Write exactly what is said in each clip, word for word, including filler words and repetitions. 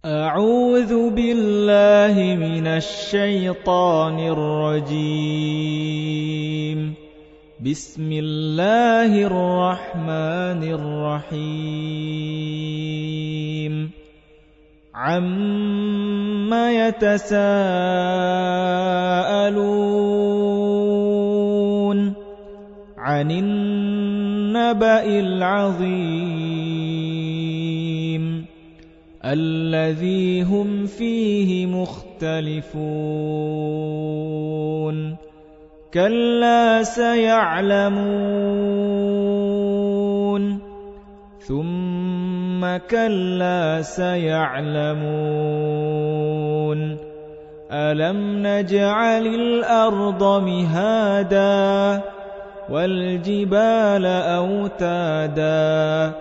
أعوذ بالله من الشيطان الرجيم. بسم الله الرحمن الرحيم. عَمَّ يتساءلون عن النبأ العظيم الذي هم فيه مختلفون كلا سيعلمون ثم كلا سيعلمون ألم نجعل الأرض مهادا والجبال أوتادا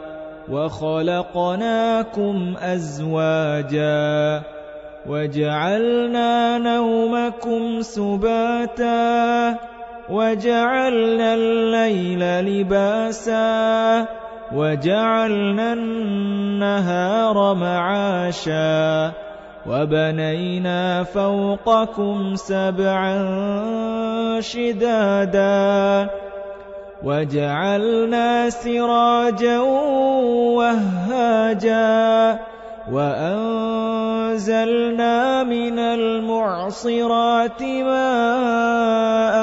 وخلقناكم أزواجا وجعلنا نومكم سباتا وجعلنا الليل لباسا وجعلنا النهار معاشا وبنينا فوقكم سبعا شدادا وجعلنا سراجا وهاجا وأنزلنا من المعصرات ماء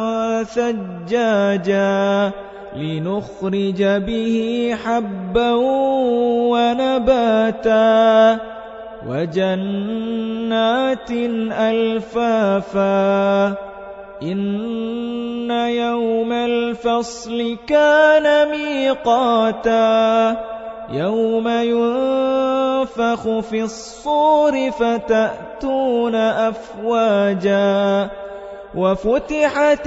ثجاجا لنخرج به حبا ونباتا وجنات ألفافا إن يوم الفصل كان ميقاتا يوم ينفخ في الصور فتأتون أفواجا وفتحت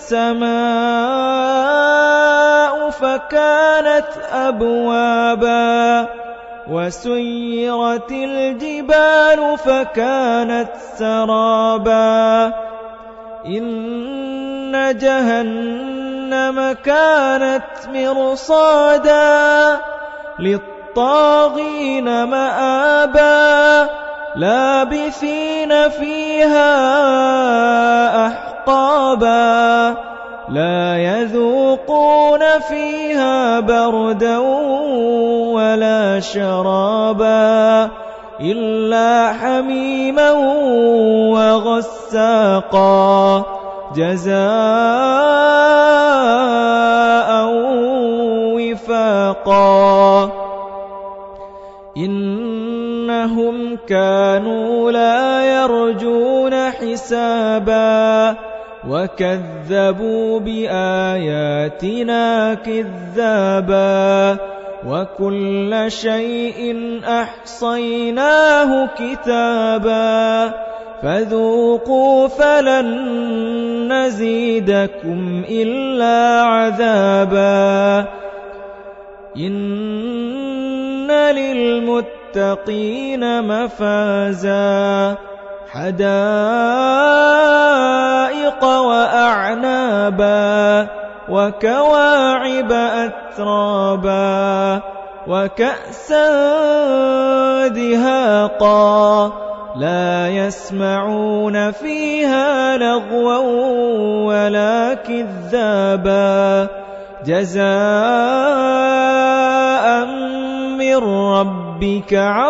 السماء فكانت أبوابا وسيرت الجبال فكانت سرابا إن جهنم كانت مرصادا للطاغين مآبا لابثين فيها أحقابا لا يذوقون فيها بردا ولا شرابا إلا حميما وغساقا جزاء وفاقا إنهم كانوا لا يرجون حسابا وكذبوا بآياتنا كذابا وكل شيء أحصيناه كتابا فذوقوا فلن نزيدكم إلا عذابا إن للمتقين مفازا حدائق وأعنابا وكواعب أترابا وكأسا دهاقا لا يسمعون فيها لغوا ولا كذابا جزاء من ربك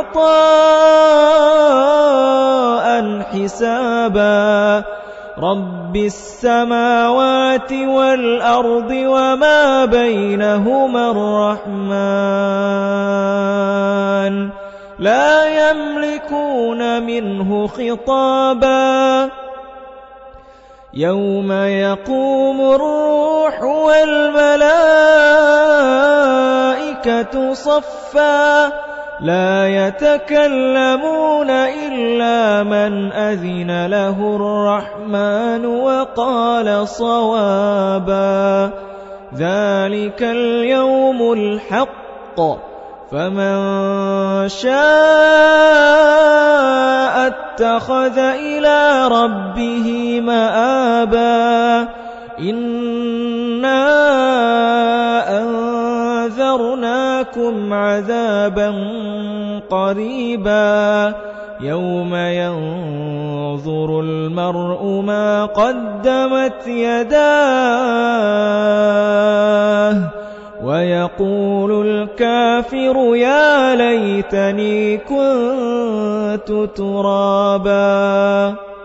عطاء حسابا رب السماوات والأرض وما بينهما الرحمن لا يملكون منه خطابا يوم يقوم الروح والملائكة صفا لا يتكلمون إلا من أذن له الرحمن وقال صوابا ذلك اليوم الحق فمن شاء اتخذ إلى ربه مآبا إنا أنذرناكم عذابا قريبا يوم ينظر المرء ما قدمت يداه ويقول الكافر يا ليتني كنت ترابا.